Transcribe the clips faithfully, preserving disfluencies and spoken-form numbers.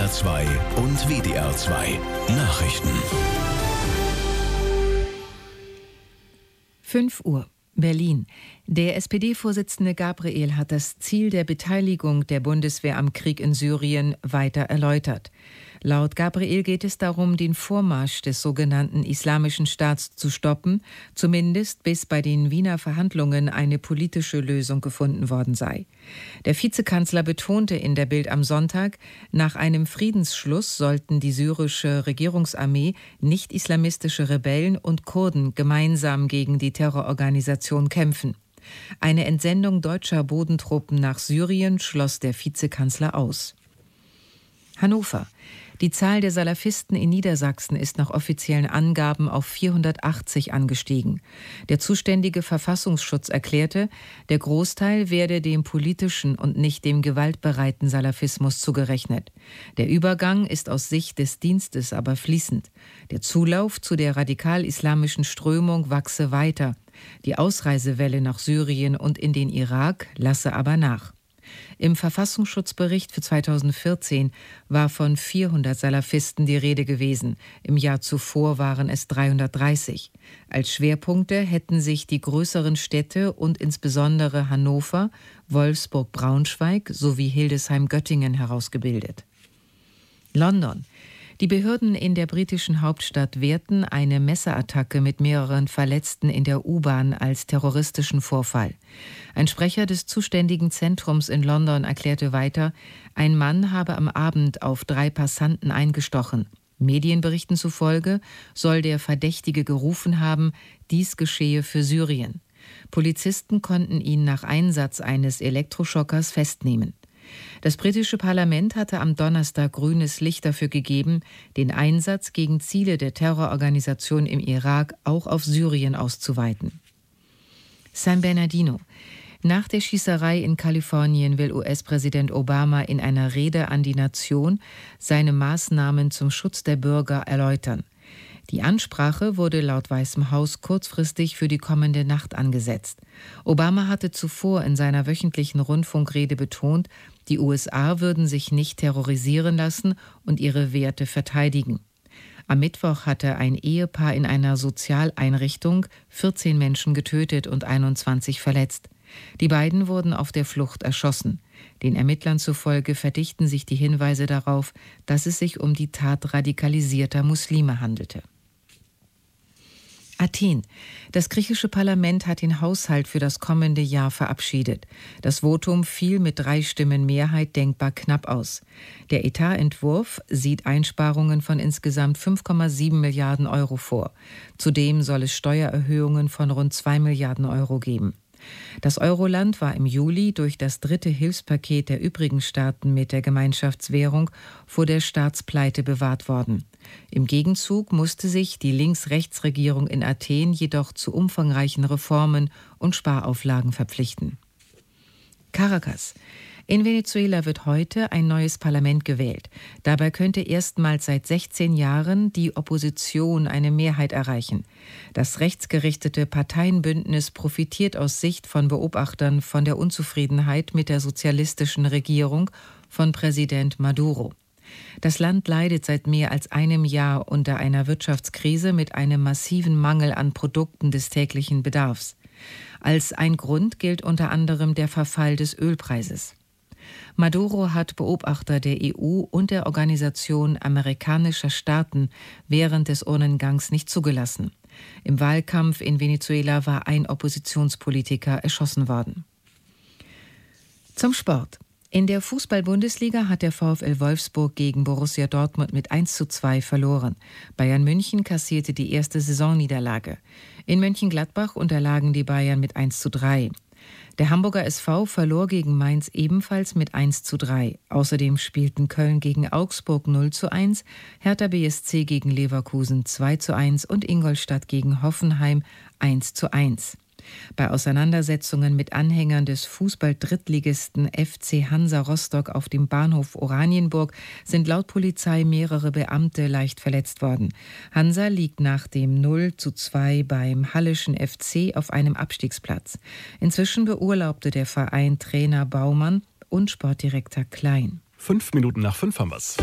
R zwei und W D R zwei Nachrichten. fünf Uhr. Berlin. Der S P D-Vorsitzende Gabriel hat das Ziel der Beteiligung der Bundeswehr am Krieg in Syrien weiter erläutert. Laut Gabriel geht es darum, den Vormarsch des sogenannten Islamischen Staats zu stoppen, zumindest bis bei den Wiener Verhandlungen eine politische Lösung gefunden worden sei. Der Vizekanzler betonte in der Bild am Sonntag, nach einem Friedensschluss sollten die syrische Regierungsarmee, nicht-islamistische Rebellen und Kurden gemeinsam gegen die Terrororganisation kämpfen. Eine Entsendung deutscher Bodentruppen nach Syrien schloss der Vizekanzler aus. Hannover. Die Zahl der Salafisten in Niedersachsen ist nach offiziellen Angaben auf vierhundertachtzig angestiegen. Der zuständige Verfassungsschutz erklärte, der Großteil werde dem politischen und nicht dem gewaltbereiten Salafismus zugerechnet. Der Übergang ist aus Sicht des Dienstes aber fließend. Der Zulauf zu der radikal-islamischen Strömung wachse weiter. Die Ausreisewelle nach Syrien und in den Irak lasse aber nach. Im Verfassungsschutzbericht für zweitausendvierzehn war von vierhundert Salafisten die Rede gewesen. Im Jahr zuvor waren es dreihundertdreißig. Als Schwerpunkte hätten sich die größeren Städte und insbesondere Hannover, Wolfsburg-Braunschweig sowie Hildesheim-Göttingen herausgebildet. London. Die Behörden in der britischen Hauptstadt werten eine Messerattacke mit mehreren Verletzten in der U-Bahn als terroristischen Vorfall. Ein Sprecher des zuständigen Zentrums in London erklärte weiter, ein Mann habe am Abend auf drei Passanten eingestochen. Medienberichten zufolge soll der Verdächtige gerufen haben, dies geschehe für Syrien. Polizisten konnten ihn nach Einsatz eines Elektroschockers festnehmen. Das britische Parlament hatte am Donnerstag grünes Licht dafür gegeben, den Einsatz gegen Ziele der Terrororganisation im Irak auch auf Syrien auszuweiten. San Bernardino. Nach der Schießerei in Kalifornien will U S-Präsident Obama in einer Rede an die Nation seine Maßnahmen zum Schutz der Bürger erläutern. Die Ansprache wurde laut Weißem Haus kurzfristig für die kommende Nacht angesetzt. Obama hatte zuvor in seiner wöchentlichen Rundfunkrede betont, die U S A würden sich nicht terrorisieren lassen und ihre Werte verteidigen. Am Mittwoch hatte ein Ehepaar in einer Sozialeinrichtung vierzehn Menschen getötet und einundzwanzig verletzt. Die beiden wurden auf der Flucht erschossen. Den Ermittlern zufolge verdichten sich die Hinweise darauf, dass es sich um die Tat radikalisierter Muslime handelte. Athen. Das griechische Parlament hat den Haushalt für das kommende Jahr verabschiedet. Das Votum fiel mit drei Stimmen Mehrheit denkbar knapp aus. Der Etatentwurf sieht Einsparungen von insgesamt fünf Komma sieben Milliarden Euro vor. Zudem soll es Steuererhöhungen von rund zwei Milliarden Euro geben. Das Euroland war im Juli durch das dritte Hilfspaket der übrigen Staaten mit der Gemeinschaftswährung vor der Staatspleite bewahrt worden. Im Gegenzug musste sich die Links-Rechts-Regierung in Athen jedoch zu umfangreichen Reformen und Sparauflagen verpflichten. Caracas. In Venezuela wird heute ein neues Parlament gewählt. Dabei könnte erstmals seit sechzehn Jahren die Opposition eine Mehrheit erreichen. Das rechtsgerichtete Parteienbündnis profitiert aus Sicht von Beobachtern von der Unzufriedenheit mit der sozialistischen Regierung von Präsident Maduro. Das Land leidet seit mehr als einem Jahr unter einer Wirtschaftskrise mit einem massiven Mangel an Produkten des täglichen Bedarfs. Als ein Grund gilt unter anderem der Verfall des Ölpreises. Maduro hat Beobachter der E U und der Organisation amerikanischer Staaten während des Urnengangs nicht zugelassen. Im Wahlkampf in Venezuela war ein Oppositionspolitiker erschossen worden. Zum Sport. In der Fußball-Bundesliga hat der VfL Wolfsburg gegen Borussia Dortmund mit eins zu zwei verloren. Bayern München kassierte die erste Saisonniederlage. In Mönchengladbach unterlagen die Bayern mit eins zu drei. Der Hamburger S V verlor gegen Mainz ebenfalls mit eins zu drei. Außerdem spielten Köln gegen Augsburg null zu eins, Hertha B S C gegen Leverkusen zwei zu eins und Ingolstadt gegen Hoffenheim eins zu eins. Bei Auseinandersetzungen mit Anhängern des Fußball-Drittligisten F C Hansa Rostock auf dem Bahnhof Oranienburg sind laut Polizei mehrere Beamte leicht verletzt worden. Hansa liegt nach dem null zu zwei beim Halleschen F C auf einem Abstiegsplatz. Inzwischen beurlaubte der Verein Trainer Baumann und Sportdirektor Klein. Fünf Minuten nach fünf haben wir's.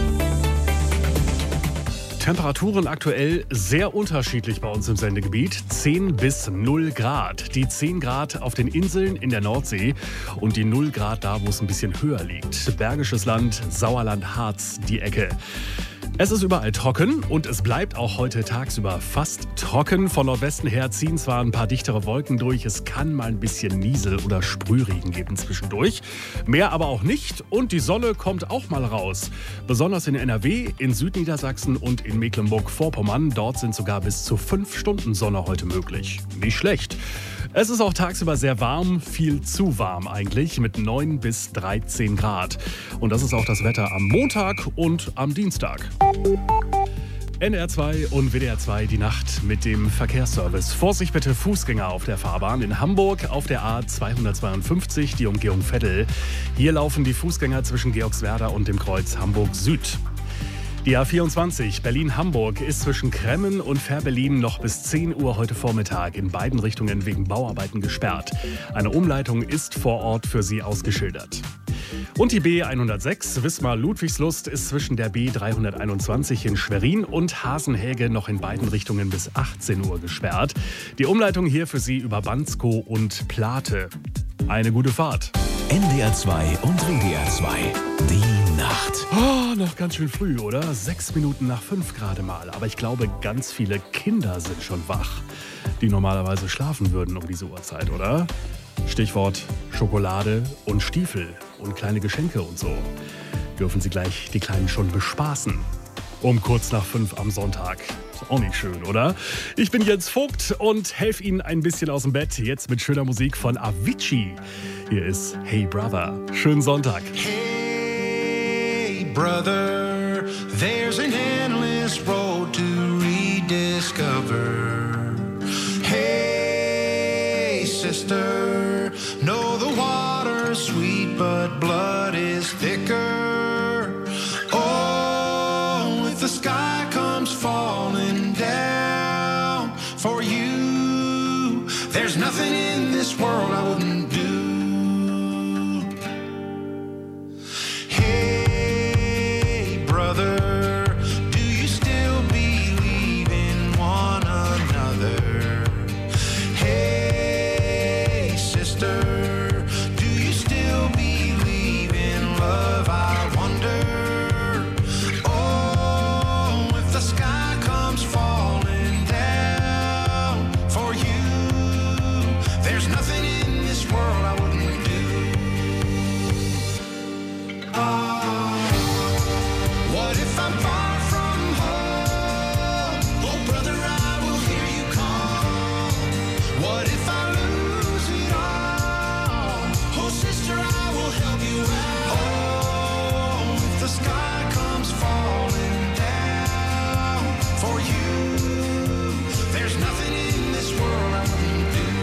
Temperaturen aktuell sehr unterschiedlich bei uns im Sendegebiet. zehn bis null Grad. Die zehn Grad auf den Inseln in der Nordsee und die null Grad da, wo es ein bisschen höher liegt. Bergisches Land, Sauerland, Harz, die Ecke. Es ist überall trocken und es bleibt auch heute tagsüber fast trocken. Von Nordwesten her ziehen zwar ein paar dichtere Wolken durch, es kann mal ein bisschen Niesel- oder Sprühregen geben zwischendurch. Mehr aber auch nicht und die Sonne kommt auch mal raus. Besonders in N R W, in Südniedersachsen und in Mecklenburg-Vorpommern. Dort sind sogar bis zu fünf Stunden Sonne heute möglich. Nicht schlecht. Es ist auch tagsüber sehr warm, viel zu warm eigentlich, mit neun bis dreizehn Grad. Und das ist auch das Wetter am Montag und am Dienstag. N R zwei und W D R zwei die Nacht mit dem Verkehrsservice. Vorsicht bitte Fußgänger auf der Fahrbahn. In Hamburg auf der A zweihundertzweiundfünfzig, die Umgehung Veddel. Hier laufen die Fußgänger zwischen Georgswerda und dem Kreuz Hamburg Süd. Die A vierundzwanzig Berlin-Hamburg ist zwischen Kremmen und Fährberlin noch bis zehn Uhr heute Vormittag in beiden Richtungen wegen Bauarbeiten gesperrt. Eine Umleitung ist vor Ort für Sie ausgeschildert. Und die B hundertsechs Wismar-Ludwigslust ist zwischen der B dreihunderteinundzwanzig in Schwerin und Hasenhäge noch in beiden Richtungen bis achtzehn Uhr gesperrt. Die Umleitung hier für Sie über Banskow und Plate. Eine gute Fahrt. N D R zwei und W D R zwei, die Nacht. Oh, noch ganz schön früh, oder? Sechs Minuten nach fünf gerade mal. Aber ich glaube, ganz viele Kinder sind schon wach, die normalerweise schlafen würden um diese Uhrzeit, oder? Stichwort Schokolade und Stiefel und kleine Geschenke und so. Dürfen Sie gleich die Kleinen schon bespaßen. Um kurz nach fünf am Sonntag. Ist auch nicht schön, oder? Ich bin Jens Vogt und helfe Ihnen ein bisschen aus dem Bett. Jetzt mit schöner Musik von Avicii. Hier ist Hey Brother. Schönen Sonntag. Hey brother, there's an endless road to rediscover. Hey sister, know the water's sweet but blood is thicker. Oh, if the sky comes falling down for you, there's nothing in this world I wouldn't do. Hey brother, do you still believe in one another? Hey sister, do you still believe in love? I wonder. Oh, if the sky comes falling down for you, there's nothing in this world I wouldn't do. Oh, what if I'm far from home? Oh, brother, I will hear you call. What if I lose it all? Oh, sister, I will help you out. Oh, if the sky comes falling down for you, there's nothing in this world I wouldn't do.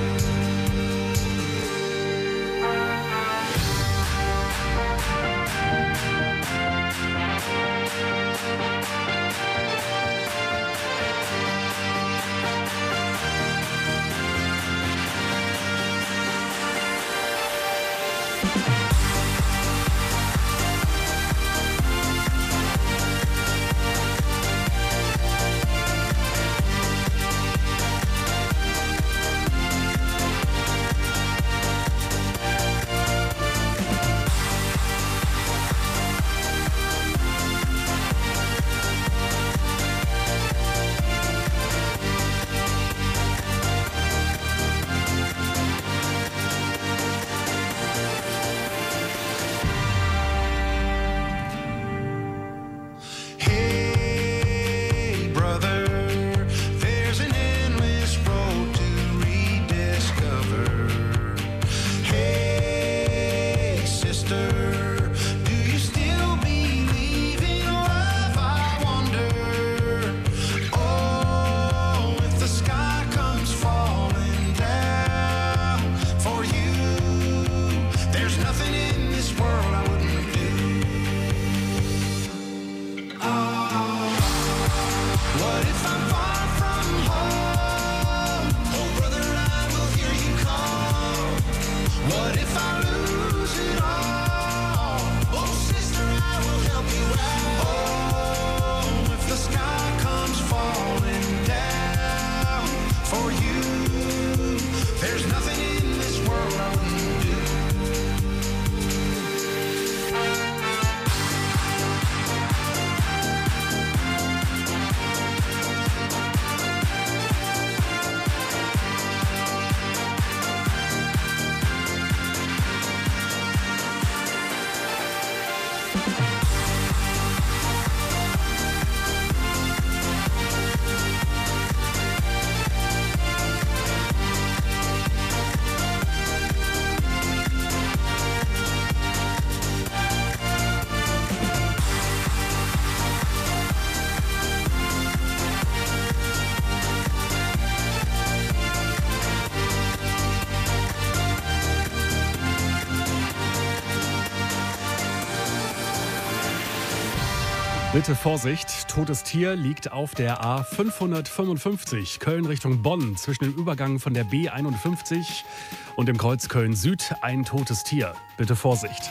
Bitte Vorsicht, totes Tier liegt auf der A fünfhundertfünfundfünfzig Köln Richtung Bonn zwischen dem Übergang von der B einundfünfzig und dem Kreuz Köln Süd. Ein totes Tier. Bitte Vorsicht.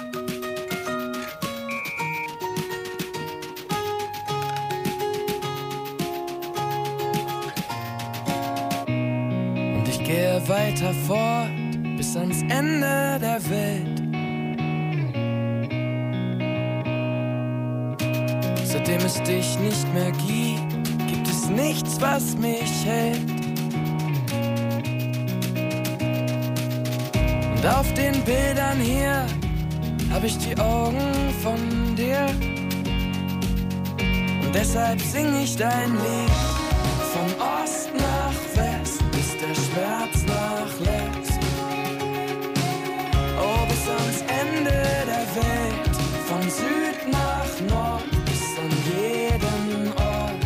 Und ich gehe weiter fort bis ans Ende der Welt. Seitdem es dich nicht mehr gibt, gibt es nichts, was mich hält. Und auf den Bildern hier hab ich die Augen von dir. Und deshalb sing ich dein Lied. Von Ost nach West, bis der Schmerz nachlässt. Oh, bis ans Ende der Welt. Von Süd nach Nord. An jedem Ort,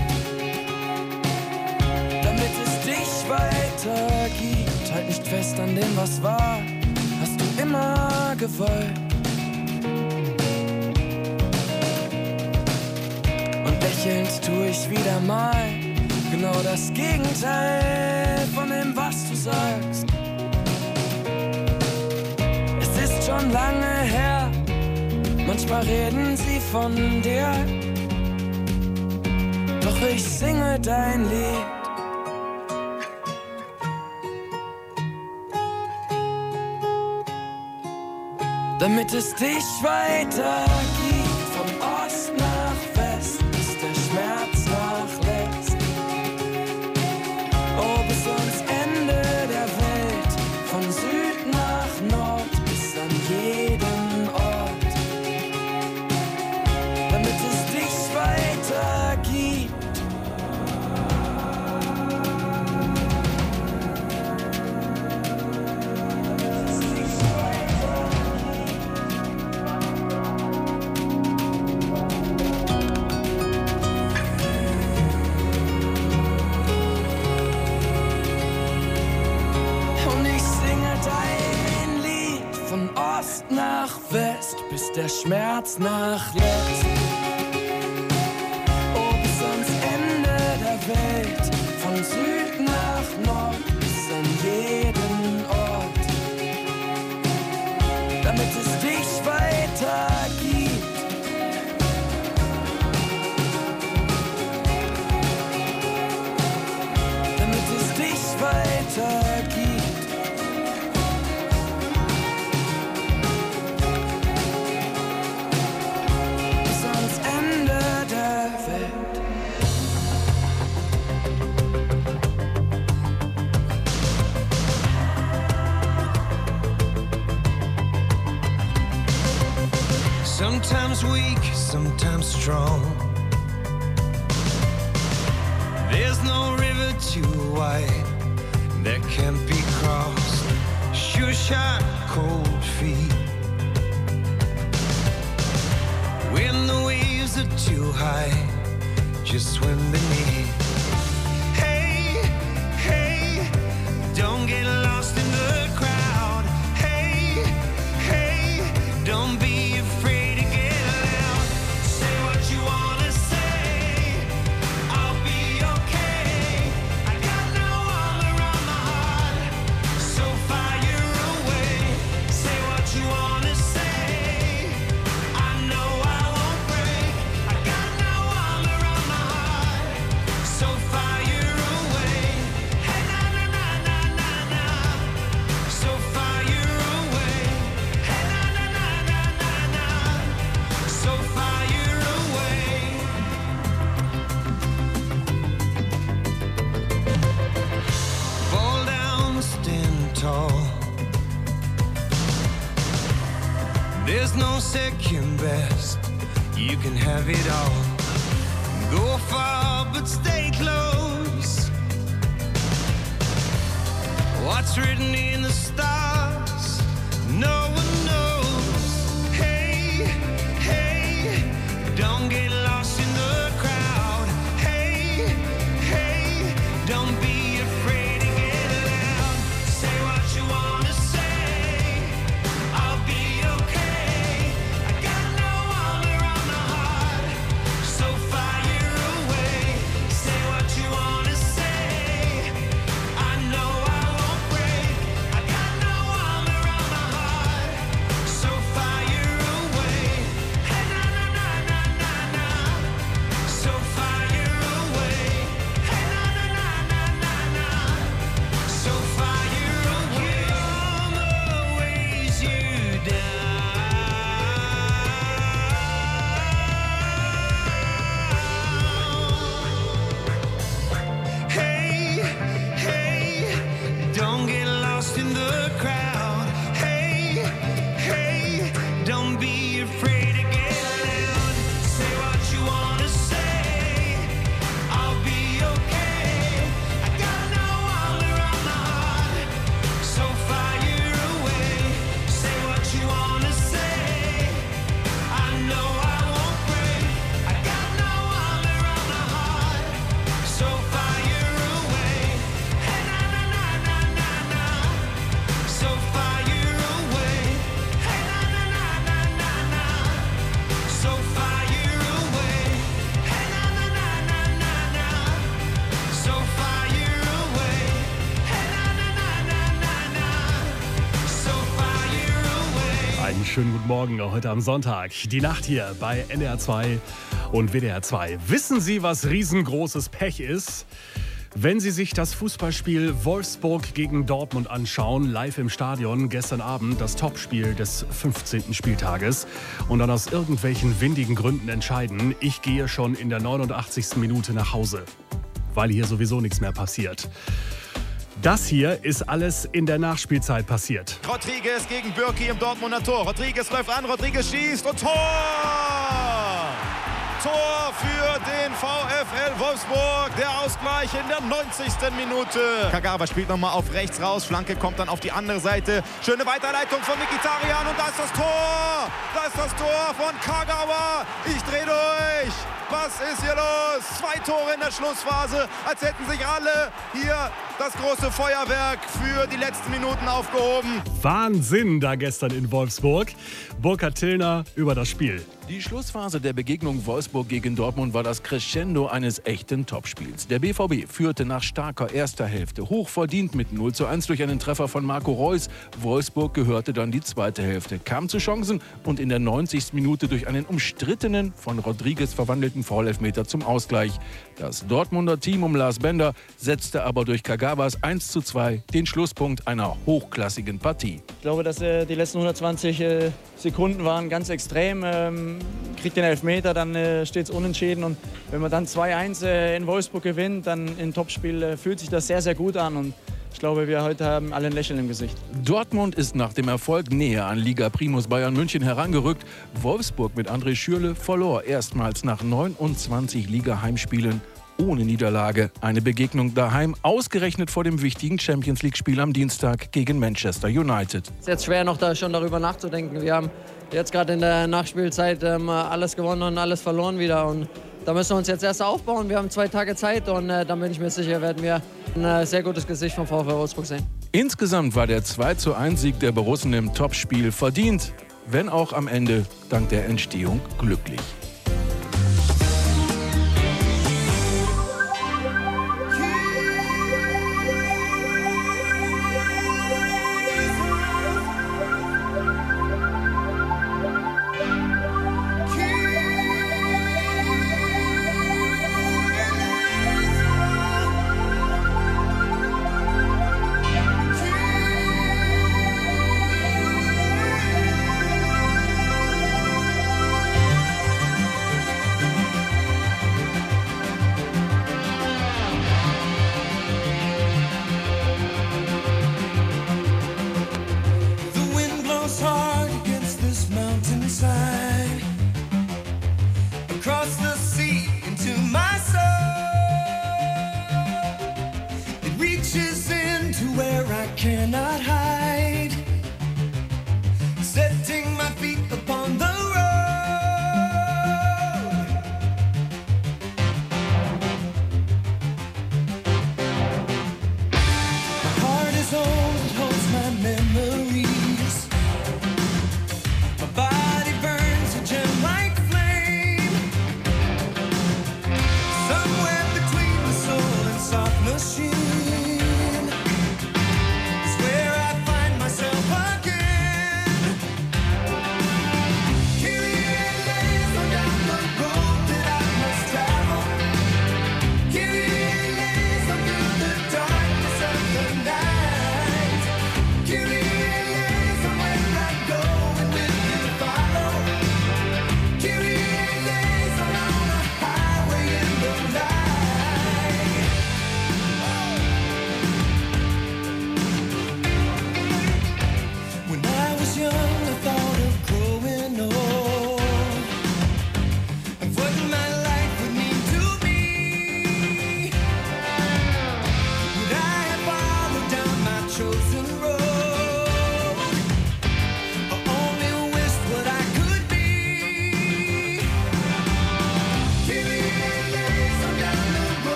damit es dich weiter gibt. Halt nicht fest an dem, was war, hast du immer gewollt. Und lächelnd tu ich wieder mal genau das Gegenteil von dem, was du sagst. Es ist schon lange her, manchmal reden sie von dir. Doch ich singe dein Lied. Damit es dich weiter gibt. Von Ost nach West, bis der Schmerz nachlässt. Oh, bis ans Ende der Welt. Von Süd nach Nord, bis an jeden Ort. Damit es dich weiter gibt. Nach West, bis der Schmerz nachlässt. Oh, bis ans Ende der Welt. Von Süd nach Nord, bis an jeden Ort. Damit es dich weiter gibt. Damit es dich weiter gibt. Sometimes weak, sometimes strong. There's no river too wide that can't be crossed. Sure shot, cold feet. When the waves are too high, just swim beneath. Hey, hey, don't get lost in the crowd. Hey, hey, don't be afraid. There's no second best, you can have it all. Go far but stay close. What's written in the stars, no one knows. Hey, hey, don't get lost in the crowd. Hey, hey, don't be afraid to get loud. Say what you wanna say, I'll be okay. I got no armor on my heart, free to get down. Say what you wanna say, I'll be okay. I got no armor on my heart, so fire away. Say what you wanna say, I know I won't break. I got no armor on my heart, so fire away. Hey na na na na na na, so fire away. Hey na na na na na na, so fire away. Hey na na na na na na, so fire away. Hey na na na na na na, so fire away. Einen schönen guten Morgen, auch heute am Sonntag. Die Nacht hier bei N D R zwei und W D R zwei. Wissen Sie, was riesengroßes Pech ist? Wenn Sie sich das Fußballspiel Wolfsburg gegen Dortmund anschauen, live im Stadion, gestern Abend das Topspiel des fünfzehnten Spieltages und dann aus irgendwelchen windigen Gründen entscheiden, ich gehe schon in der neunundachtzigsten Minute nach Hause, weil hier sowieso nichts mehr passiert. Das hier ist alles in der Nachspielzeit passiert. Rodriguez gegen Bürki im Dortmunder Tor. Rodriguez läuft an, Rodriguez schießt und Tor! Tor für den VfL Wolfsburg. Der Ausgleich in der neunzigsten Minute. Kagawa spielt nochmal auf rechts raus. Flanke kommt dann auf die andere Seite. Schöne Weiterleitung von Mkhitaryan und da ist das Tor. Da ist das Tor von Kagawa. Ich drehe durch. Was ist hier los? Zwei Tore in der Schlussphase. Als hätten sich alle hier das große Feuerwerk für die letzten Minuten aufgehoben. Wahnsinn da gestern in Wolfsburg. Burkhard Tillner über das Spiel. Die Schlussphase der Begegnung Wolfsburg gegen Dortmund war das Crescendo eines echten Topspiels. Der B V B führte nach starker erster Hälfte hochverdient mit null zu eins durch einen Treffer von Marco Reus. Wolfsburg gehörte dann die zweite Hälfte, kam zu Chancen und in der neunzigsten Minute durch einen umstrittenen, von Rodriguez verwandelten Foulelfmeter zum Ausgleich. Das Dortmunder Team um Lars Bender setzte aber durch Kagawas eins zu zwei den Schlusspunkt einer hochklassigen Partie. Ich glaube, dass äh, die letzten hundertzwanzig äh, Sekunden waren ganz extrem. Ähm, kriegt den Elfmeter, dann äh, steht es unentschieden. Und wenn man dann zwei eins äh, in Wolfsburg gewinnt, dann im Topspiel äh, fühlt sich das sehr, sehr gut an. Und ich glaube, wir heute haben alle ein Lächeln im Gesicht. Dortmund ist nach dem Erfolg näher an Liga-Primus Bayern München herangerückt. Wolfsburg mit André Schürrle verlor erstmals nach neunundzwanzig Liga-Heimspielen ohne Niederlage. Eine Begegnung daheim, ausgerechnet vor dem wichtigen Champions-League-Spiel am Dienstag gegen Manchester United. Es ist jetzt schwer, noch da schon darüber nachzudenken. Wir haben jetzt gerade in der Nachspielzeit ähm, alles gewonnen und alles verloren wieder. Und da müssen wir uns jetzt erst aufbauen. Wir haben zwei Tage Zeit und äh, dann bin ich mir sicher, werden wir ein äh, sehr gutes Gesicht vom VfL Wolfsburg sehen. Insgesamt war der zwei zu eins Sieg der Borussen im Topspiel verdient, wenn auch am Ende dank der Entstehung glücklich.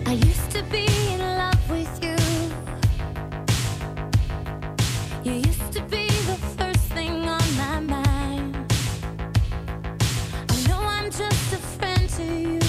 I used to be in love with you. You used to be the first thing on my mind. I know I'm just a friend to you,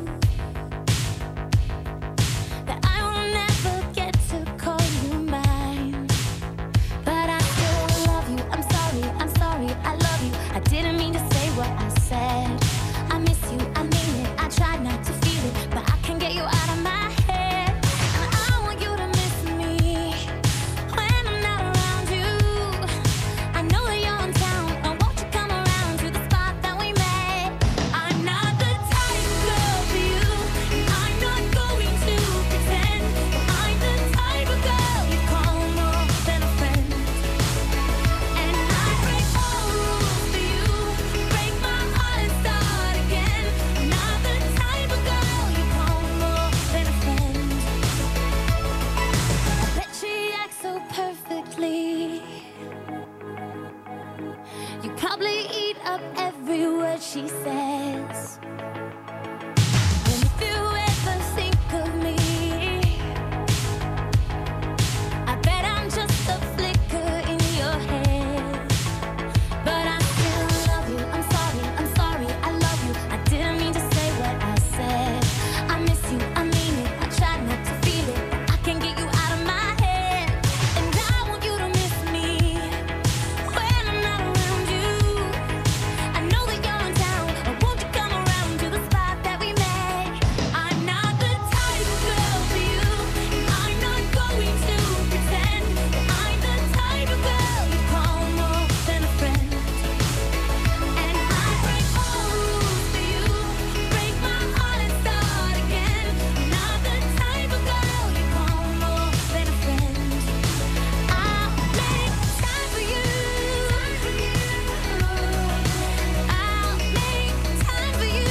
that I will never get to call you mine. But I still love you. I'm sorry, I'm sorry, I love you. I didn't mean to say what I said. I miss you, I mean it. I tried not to feel it, but I can't get you out of my head. And I want you to miss me when I'm not around you. I know that you're in town, and won't you come around to the spot that we met? I'm not the type girl for you, and I'm not going to pretend. I'm the type of girl you call more than a friend. And I break all rules for you, break my heart and start again. I'm not the type of girl you call more than a friend. I bet she acts so perfectly. You probably eat up every word she says. And if you ever think of me, I bet I'm just a flicker in your head. But I still love you. I'm sorry, I'm sorry, I love you. I didn't mean to say what I said. I miss you, I mean it. I tried not to feel it, but I can't get you out of my head. And I want you to miss me when I'm not around you. I know that you're in town, or won't you come around to the spot that we met? I'm not the type of girl for you, and I'm not going to pretend. I'm the type of girl you call more than a friend. And I break all rules for you, break my heart and start again. I'm not the type of girl you call more than a friend. I'll make time for you. I'll make time for you.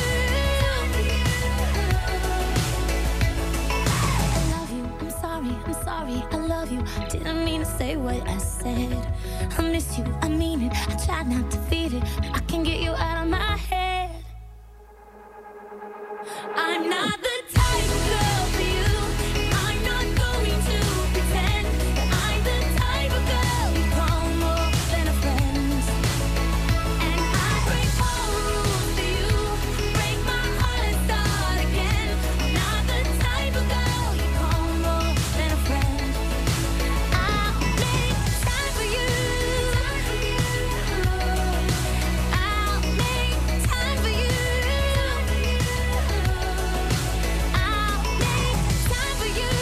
I love you. I'm sorry. I'm sorry. I love you. Didn't mean to say what I said. I miss you. I mean it. I tried not to feel it, but I can't get you out of my head. I'm not the type of girl for you. I'm not going to pretend. I'm the type of girl you call more than a friend. And I break all rules for you, break my heart and start again. I'm not the type of girl you call more than a friend. I'll make time for you. I'll make time for you. I'll make time for you.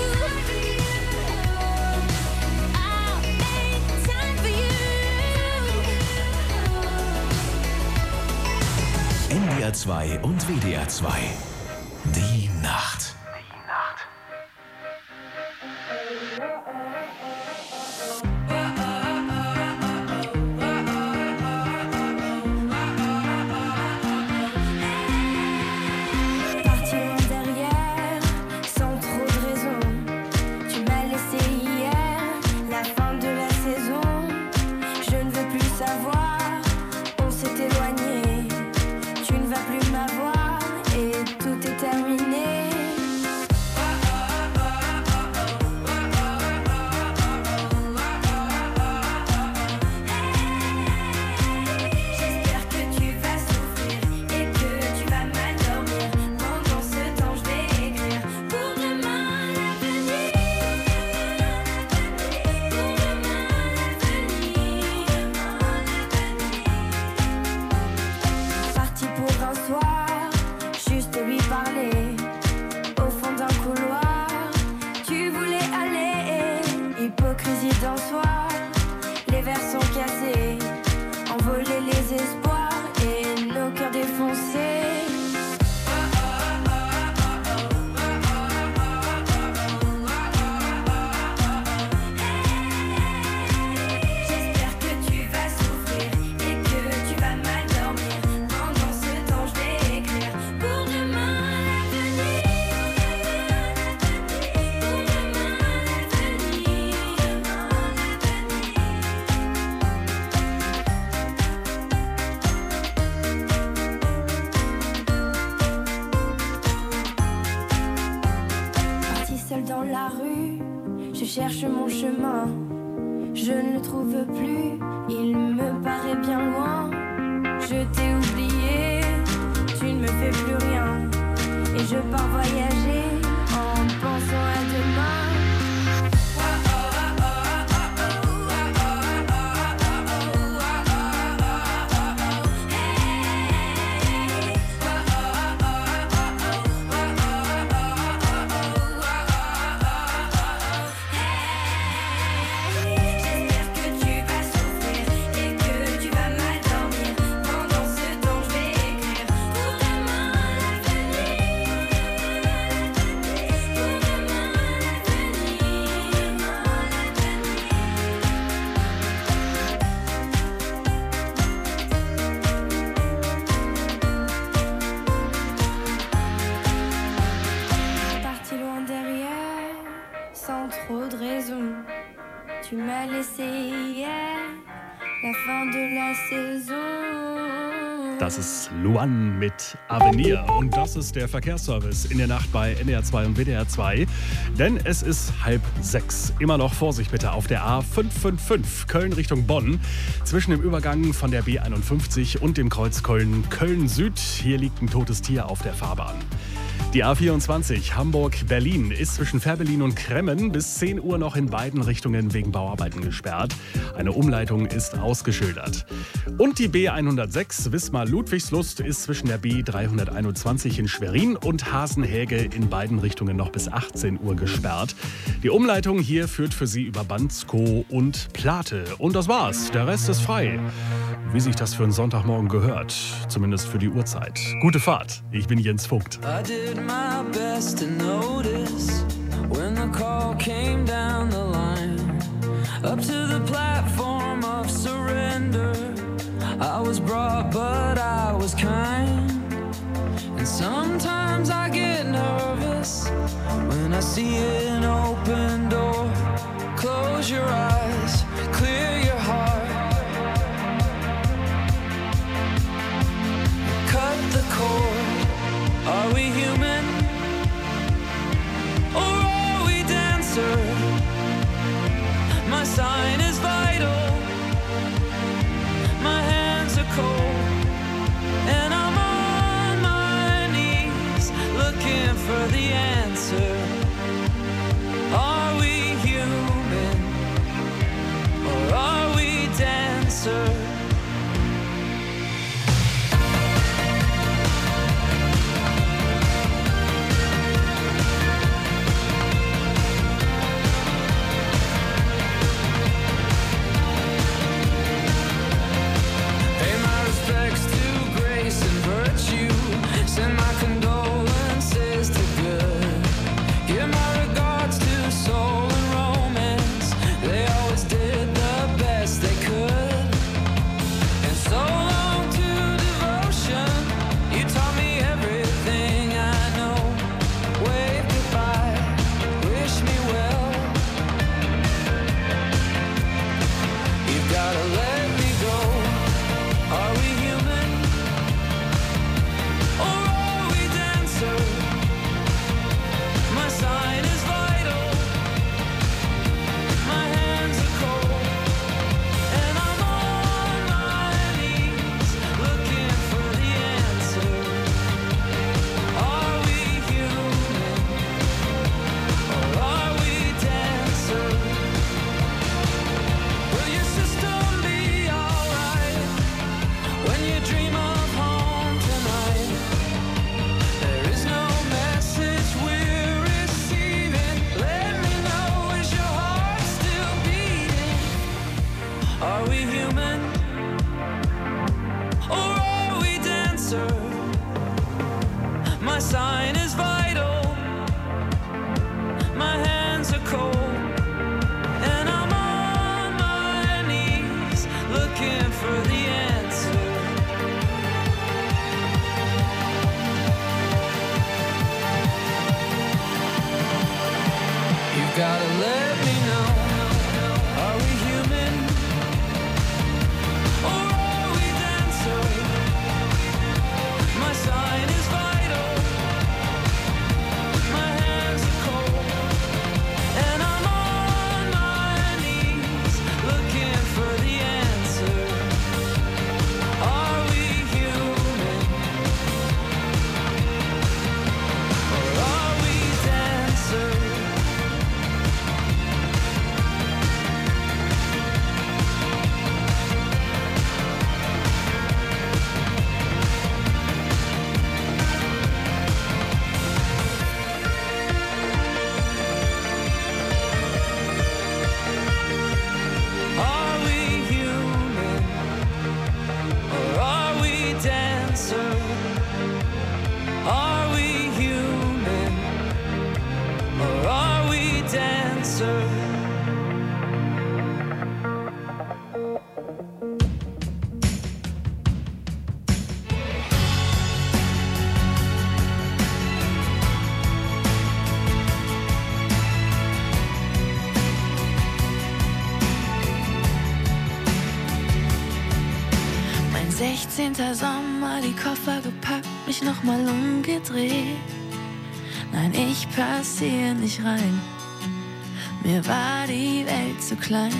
I'll make time for you. N D R zwei und W D R zwei. Die Nacht. Partir derrière, sans trop de raison. Tu m'as laissé hier, la fin de la saison. Je ne veux plus savoir, on s'est éloigné. Tu ne vas plus m'avoir et tout est terminé. seule dans la rue, je cherche mon chemin. Je ne le trouve plus, il me paraît bien loin. Je t'ai oublié, tu ne me fais plus rien. Et je pars voyager en pensant à demain. Tu m'as laissé hier, la fin de la Saison. Das ist Luan mit Avenir und das ist der Verkehrsservice in der Nacht bei N D R zwei und W D R zwei. Denn es ist halb sechs. Immer noch Vorsicht bitte auf der A fünf fünf fünf Köln Richtung Bonn. Zwischen dem Übergang von der B einundfünfzig und dem Kreuz Köln Köln Süd. Hier liegt ein totes Tier auf der Fahrbahn. Die A vierundzwanzig Hamburg-Berlin ist zwischen Fährberlin und Kremmen bis zehn Uhr noch in beiden Richtungen wegen Bauarbeiten gesperrt. Eine Umleitung ist ausgeschildert. Und die B hundertsechs Wismar-Ludwigslust ist zwischen der B dreihunderteinundzwanzig in Schwerin und Hasenhäge in beiden Richtungen noch bis achtzehn Uhr gesperrt. Die Umleitung hier führt für Sie über Bansko und Plate. Und das war's. Der Rest ist frei. Wie sich das für einen Sonntagmorgen gehört. Zumindest für die Uhrzeit. Gute Fahrt. Ich bin Jens Vogt. I did my best to notice when the call came down the line up to the platform of surrender. I was brought, but I was kind. And sometimes I get nervous when I see an open door. Close your eyes, clear your heart. Cut the cord. Are we human? Or are we dancer? My sign is vital. My hands are cold. And I'm on my knees looking for the answer. Are we human? Or are we dancer? Send my condolences to good. Give my regards to soul and romance. They always did the best they could. And so long to devotion. You taught me everything I know. Wave goodbye, wish me well. You've gotta let me go. Are we human? My sign is vital. My hands are cold. And I'm on my knees looking for the answer. Are we human? Or are we dancer? Will your system be alright when you dream of home tonight? There is no message we're receiving. Let me know, is your heart still beating? Are we human? Or are we dancer? My sign is vital. My hands are cold. And I'm on my knees looking for the answer. You've gotta let me know. Are we human? Or are we dancer? My sign is vital. My hands are cold. answer. sechzehnter Sommer, die Koffer gepackt, mich nochmal umgedreht. Nein, ich pass hier nicht rein, mir war die Welt zu klein.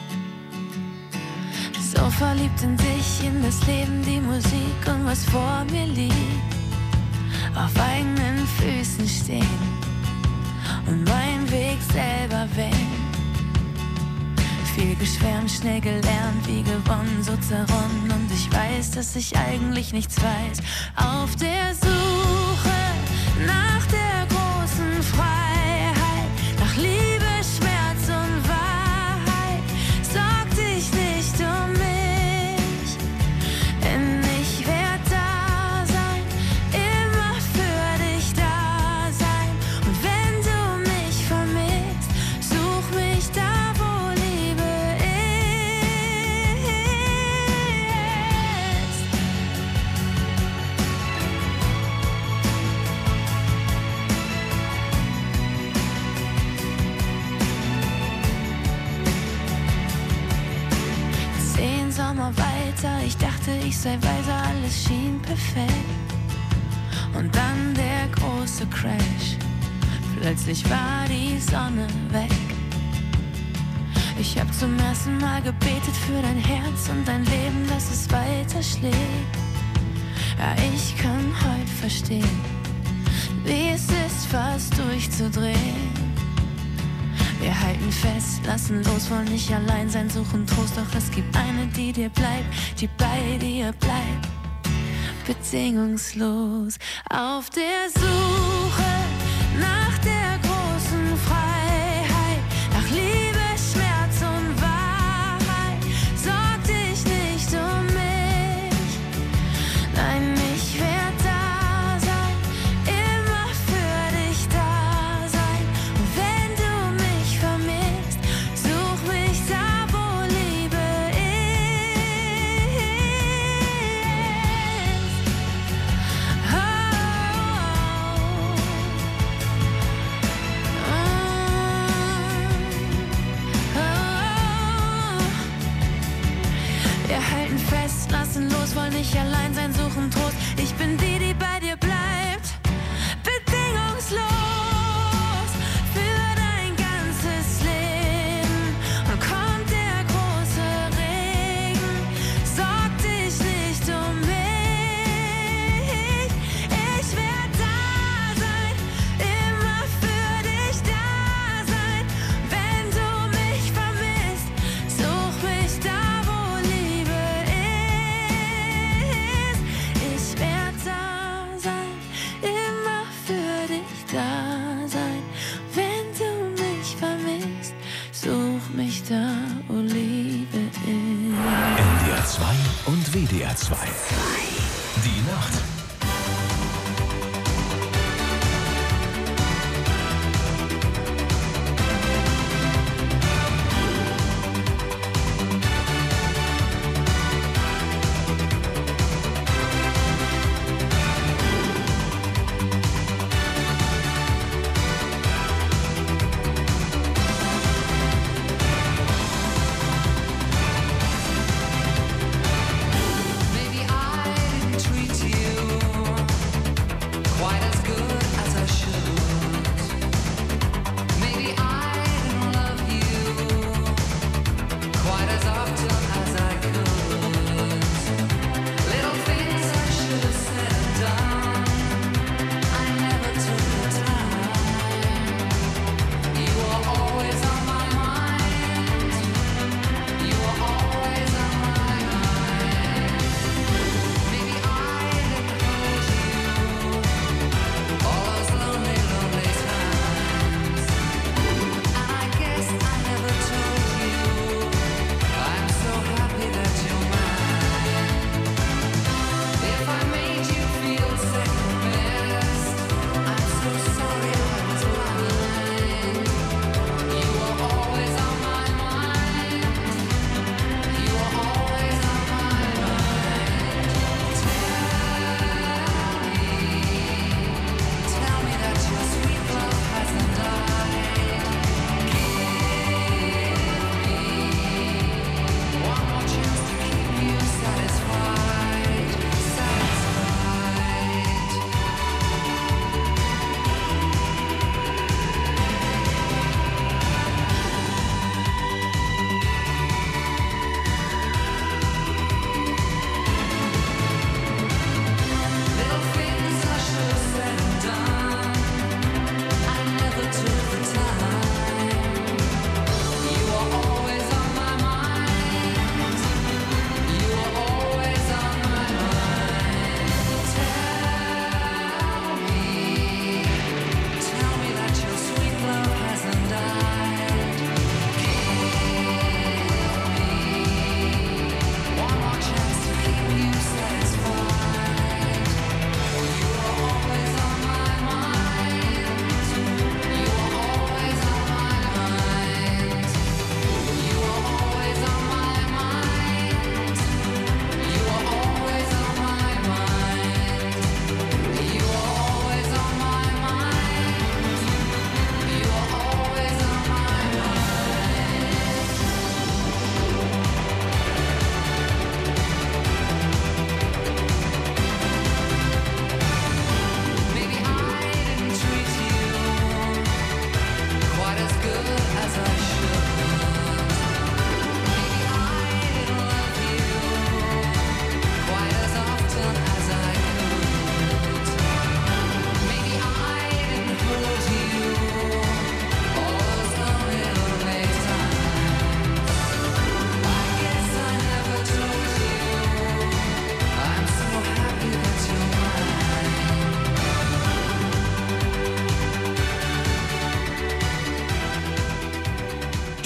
So verliebt in sich, in das Leben, die Musik und was vor mir liegt. Auf eigenen Füßen stehen und meinen Weg selber wählen. Viel geschwärmt, schnell gelernt, wie gewonnen, so zerronnen. Und ich weiß, dass ich eigentlich nichts weiß. Auf der Suche nach der großen Freiheit, nach Liebe, Schmerz und Wahrheit, sorg dich nicht um mich, denn ich werd da sein, immer für dich da sein. Und wenn du mich vermisst, such mich da, wo Liebe Sommer weiter, ich dachte, ich sei weiser, alles schien perfekt. Und dann der große Crash, plötzlich war die Sonne weg. Ich hab zum ersten Mal gebetet für dein Herz und dein Leben, dass es weiter schlägt. Ja, ich kann heute verstehen, wie es ist, fast durchzudrehen. Wir halten fest, lassen los, wollen nicht allein sein, suchen Trost, doch es gibt eine, die dir bleibt, die bei dir bleibt, bedingungslos. Auf der Suche nach der großen Freiheit, nach Liebe, Schmerz und Wahrheit, sorg dich nicht um mich, nein, ich werd da sein, immer für dich da sein. Und wenn du mich vermisst, such mich da, wo Liebe ist. Oh, oh, oh. Wir halten fest, lassen los, wollen nicht allein sein, suchen Trost. Ich bin die, die bei dir bleibt, bedingungslos für dein ganzes Leben. Und kommt der große Regen, sorg dich nicht um mich. Ich werd da sein, immer für dich da sein. Wenn du mich vermisst, such mich da, wo Liebe ist. Ich werd da sein, immer für dich da sein. Wenn du mich vermisst, such mich da, wo Liebe ist. N D R zwei und W D R zwei. Die Nacht. Maybe I didn't treat you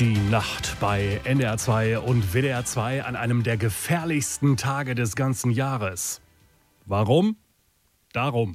Die Nacht bei N D R zwei und W D R zwei an einem der gefährlichsten Tage des ganzen Jahres. Warum? Darum.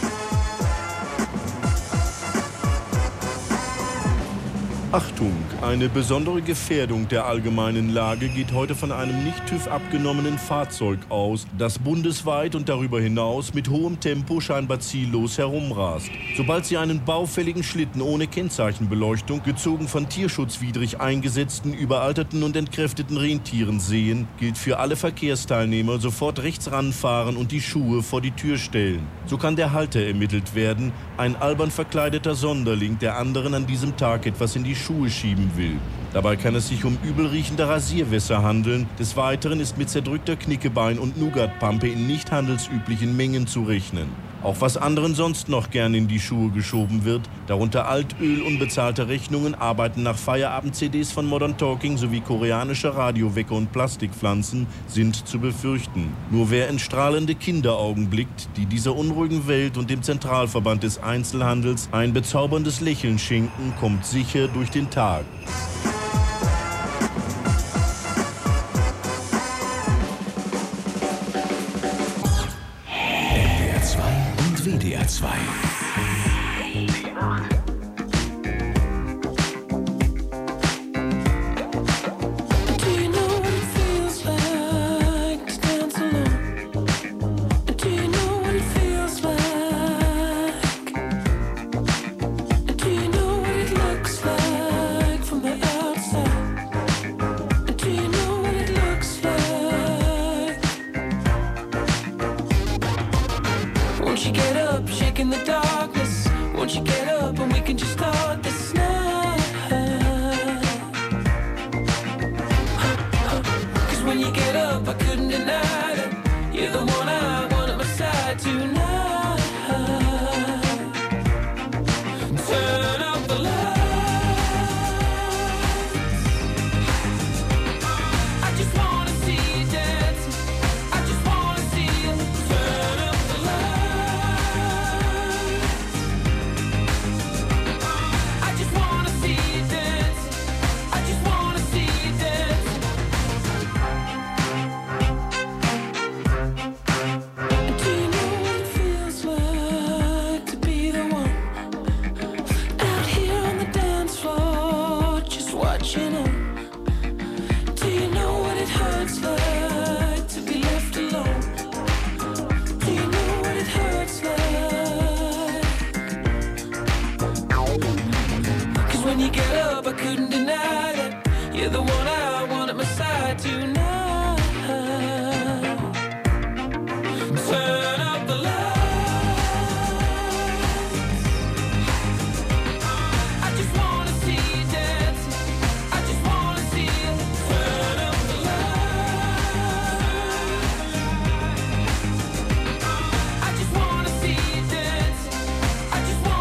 Achtung, eine besondere Gefährdung der allgemeinen Lage geht heute von einem nicht TÜV abgenommenen Fahrzeug aus, das bundesweit und darüber hinaus mit hohem Tempo scheinbar ziellos herumrast. Sobald Sie einen baufälligen Schlitten ohne Kennzeichenbeleuchtung, gezogen von tierschutzwidrig eingesetzten, überalterten und entkräfteten Rentieren sehen, gilt für alle Verkehrsteilnehmer sofort rechts ranfahren und die Schuhe vor die Tür stellen. So kann der Halter ermittelt werden, ein albern verkleideter Sonderling, der anderen an diesem Tag etwas in die Schuhe schieben will. Dabei kann es sich um übelriechende Rasierwässer handeln. Des Weiteren ist mit zerdrückter Knickebein und Nougatpampe in nicht handelsüblichen Mengen zu rechnen. Auch was anderen sonst noch gern in die Schuhe geschoben wird, darunter Altöl, unbezahlte Rechnungen, Arbeiten nach Feierabend-C Ds von Modern Talking sowie koreanische Radiowecker und Plastikpflanzen, sind zu befürchten. Nur wer in strahlende Kinderaugen blickt, die dieser unruhigen Welt und dem Zentralverband des Einzelhandels ein bezauberndes Lächeln schenken, kommt sicher durch den Tag. W D R zwei.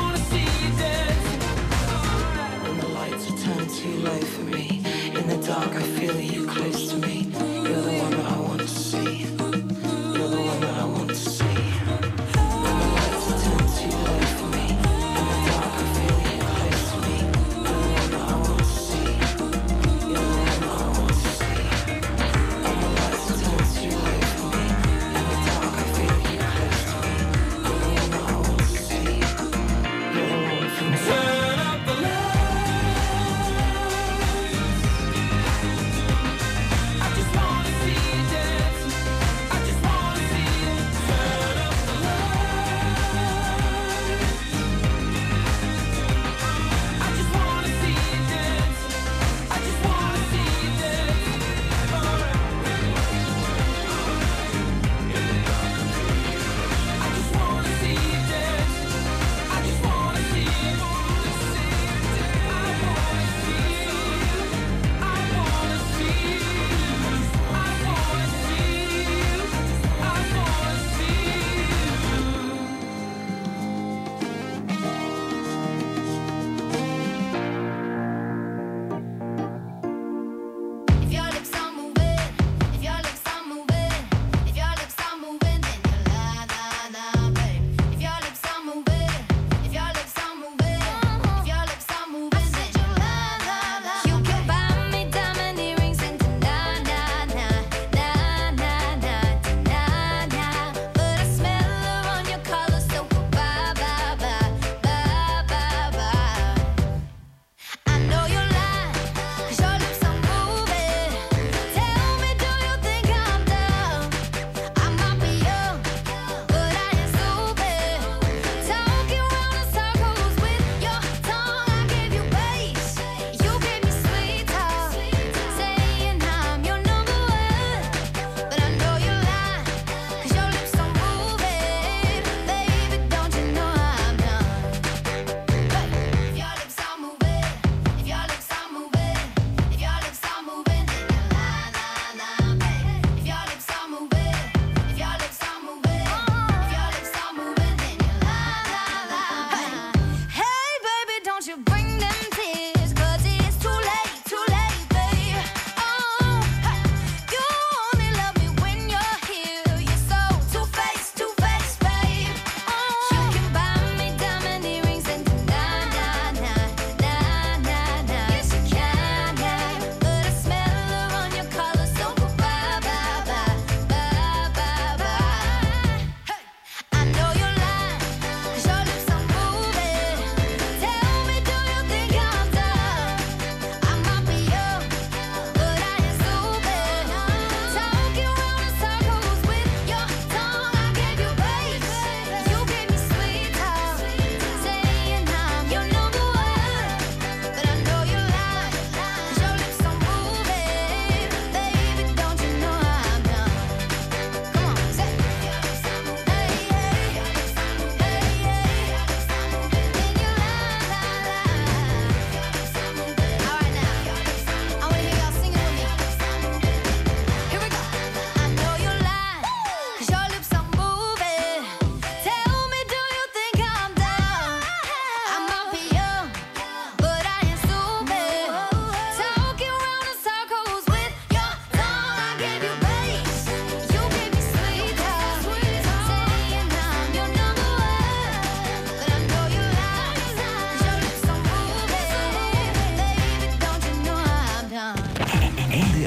Dark,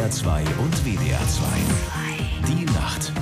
R zwei und W D R zwei. Die Nacht.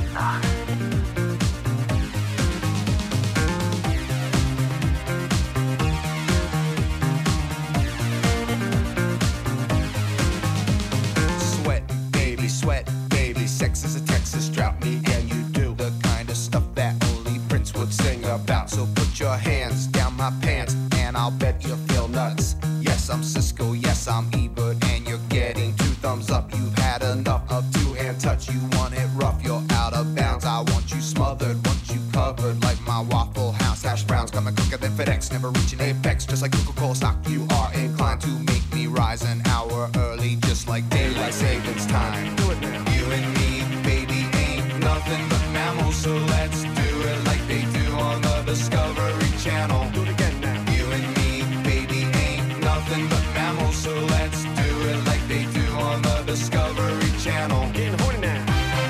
Sweat, baby, sweat, baby. Sex is a Texas drought. Me and you do the kind of stuff that only Prince would sing about. So put your hands down my pants, and I'll bet you'll feel nuts. Yes, I'm Cisco, yes, I'm Ebert, and you're getting two thumbs up. You've had enough of two-hand touch. You want it rough, you're out of bounds. I want you smothered, want you covered like my Waffle House hash browns. Coming quicker than FedEx, never reaching apex. Just like Coca-Cola stock, you are inclined to make me rise an hour early, just like daylight savings time. Do it now. You and me, baby, ain't nothing but mammals, so let's do it like they do on the Discovery Channel. Do it again now. You and me, baby, ain't nothing but mammals, so let's do it like they do on the Discovery Channel. Getting horny now.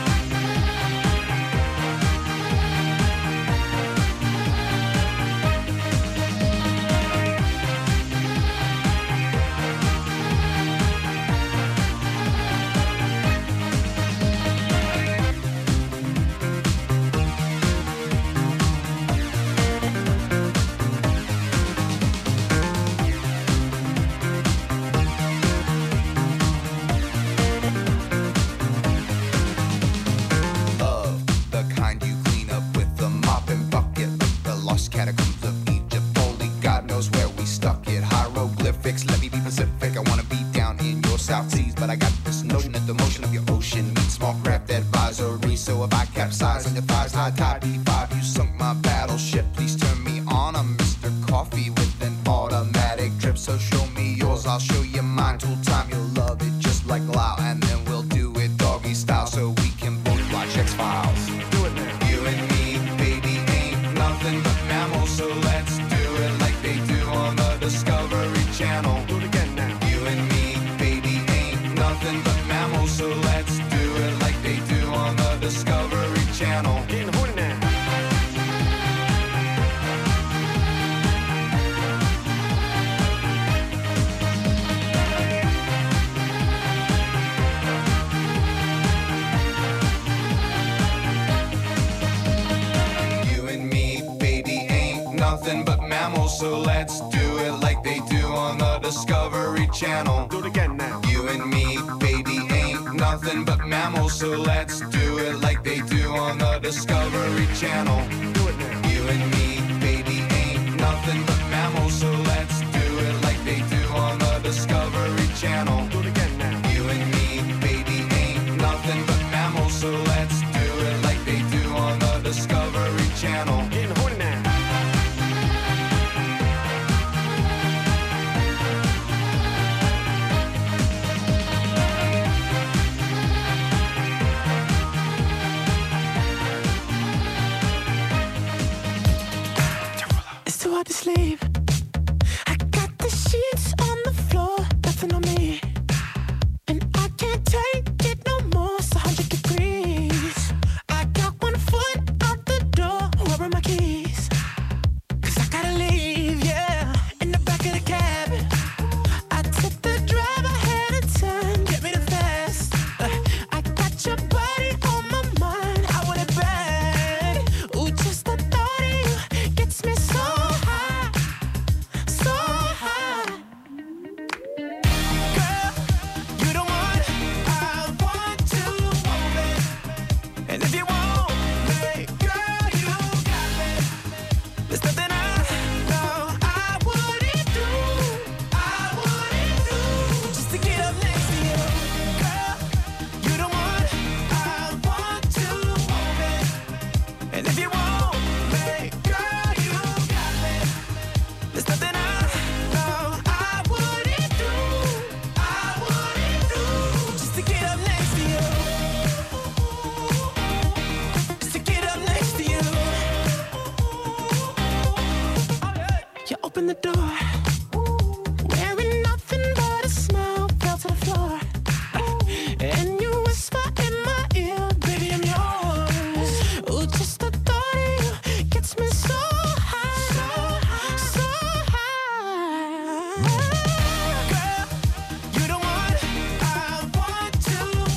Of the kind you clean up with the mop and bucket, like the lost catacombs of Egypt. Only God knows where we stuck it. Hieroglyphics, let me be Pacific. I wanna be down in your South Seas, but I got this notion that the motion of your ocean meets small craft advisory. So if I capsize on your thighs, high tide B five, you sunk my battleship. Please turn me on. I'm Mister Coffee with an automatic drip. So show me yours, I'll show you mine. Tool time, you'll love it just like Lao, and then we'll do it doggy style, so we can both watch X-Files. Do it now. You and me, baby, ain't nothing but mammals, so let's do it like they do on the Discovery Channel. Do it again now. You and me, baby, ain't nothing but mammals, so let's do it like they do on the Discovery Channel. Getting horny now. You and me, baby, ain't nothing but mammals, so let's do it like they do on the Discovery Channel. Do it again now. You and me, baby, ain't nothing but mammals, so let's do it like they do on the Discovery Channel. Do it now. You and me, baby, ain't nothing but mammals, so let's do it like they do on the Discovery Channel. Do it again now. You and me, baby, ain't nothing but mammals, so let's do it like they do on the Discovery Channel. Getting horny now. It's too hard to sleep. I got the sheets on the floor, nothing on me. And I can't take it no more, it's one hundred degrees. I got one foot out the door, where are my keys? Cause I gotta leave, yeah, in the back of the cab. I took the drive ahead of time, get me the fast. Uh, I got your body on my mind, I want it bad. Ooh, just the thought of you gets me so high, so high. Girl, you the one I want to want me. And if you want me, girl, you got me. There's nothing I know I wouldn't do, I wouldn't do, just to get up next to you. Girl, you the one I want to want me. And if you want me, girl, you got me. There's nothing I know I wouldn't do, I wouldn't do, just to get up next to you. Just to get up next to you. You open the door, wearing nothing but a smile, fell to the floor. And you whisper in my ear, baby, I'm yours. Ooh, just the thought of you gets me so high, so high. Girl, you the one I want to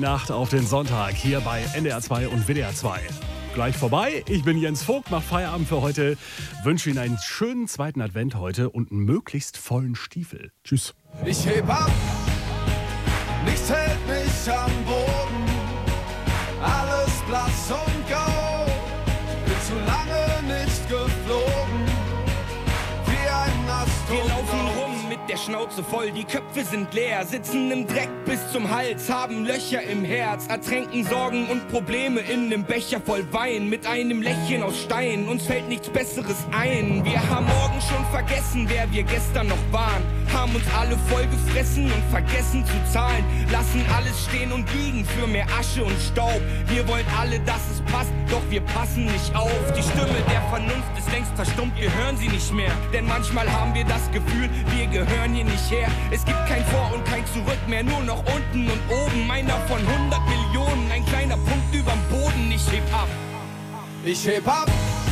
Nacht auf den Sonntag hier bei N D R zwei und W D R zwei. Gleich vorbei. Ich bin Jens Vogt, mach Feierabend für heute. Wünsche Ihnen einen schönen zweiten Advent heute und einen möglichst vollen Stiefel. Tschüss. Ich heb ab, nichts hält mich am Boden. Alles blass und grau, bin zu lange nicht geflogen. Wie ein Astronaut. Wir laufen rum mit der Schnauze voll, die Köpfe sind leer, sitzen im Dreck bis zum Hals, haben Löcher im Herz, ertränken Sorgen und Probleme in einem Becher voll Wein, mit einem Lächeln aus Stein, uns fällt nichts Besseres ein. Wir haben morgen schon vergessen, wer wir gestern noch waren, haben uns alle voll gefressen und vergessen zu zahlen, lassen alles stehen und liegen für mehr Asche und Staub. Wir wollen alle, dass es passt, doch wir passen nicht auf. Die Stimme der Vernunft ist längst verstummt, wir hören sie nicht mehr, denn manchmal haben wir das Gefühl, wir gehören hier nicht her. Es gibt kein Vor und kein Zurück mehr, nur noch unten und oben. Einer von hundert Millionen, ein kleiner Punkt überm Boden. Ich heb ab. Ich heb ab,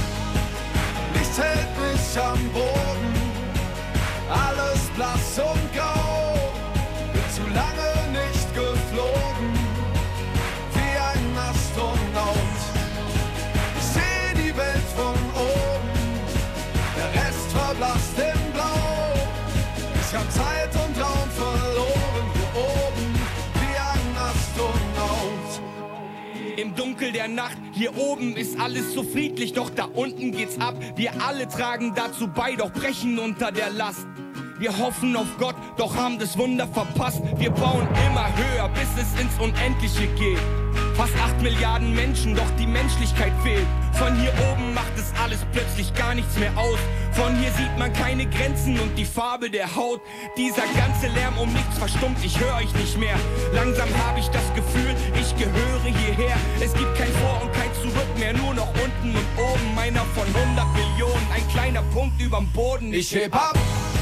nichts hält mich am Boden. Alles blass und grau, bin zu lange nicht geflogen. Wie ein Astronaut, ich seh die Welt von oben. Der Rest verblasst im Blau. Ich hab Zeit und Raum verloren, hier oben, wie ein Astronaut. Im Dunkel der Nacht, hier oben ist alles so friedlich, doch da unten geht's ab. Wir alle tragen dazu bei, doch brechen unter der Last. Wir hoffen auf Gott, doch haben das Wunder verpasst. Wir bauen immer höher, bis es ins Unendliche geht. Fast acht Milliarden Menschen, doch die Menschlichkeit fehlt. Von hier oben macht es alles plötzlich gar nichts mehr aus. Von hier sieht man keine Grenzen und die Farbe der Haut. Dieser ganze Lärm um nichts verstummt, ich höre euch nicht mehr. Langsam habe ich das Gefühl, ich gehöre hierher. Es gibt kein Vor und kein Zurück mehr, nur noch unten und oben. Meiner von hundert Millionen, ein kleiner Punkt überm Boden. Ich heb ab,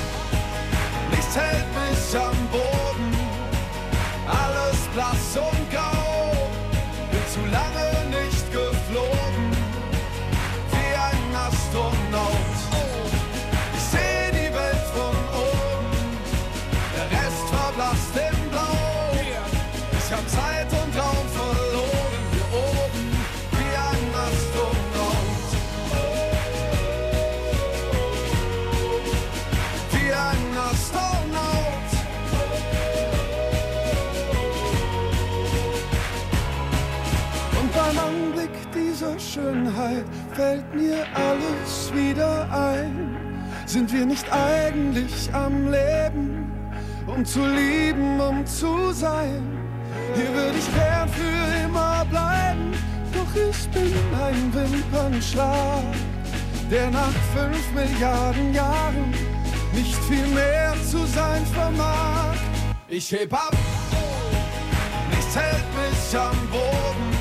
nichts hält mich am Boden. Alles blass und grau, bin zu lange nicht geflogen. Wie ein Astronaut, ich seh die Welt von oben. Der Rest verblasst im Blau. Ich hab Zeit und Raum verloren, hier oben, wie ein Astronaut. Wie ein Astronaut. Und beim Anblick dieser Schönheit fällt mir alles wieder ein. Sind wir nicht eigentlich am Leben, um zu lieben, um zu sein? Hier würde ich gern für immer bleiben, doch ich bin ein Wimpernschlag, der nach fünf Milliarden Jahren nicht viel mehr zu sein vermag. Ich heb ab, nichts hält mich am Boden.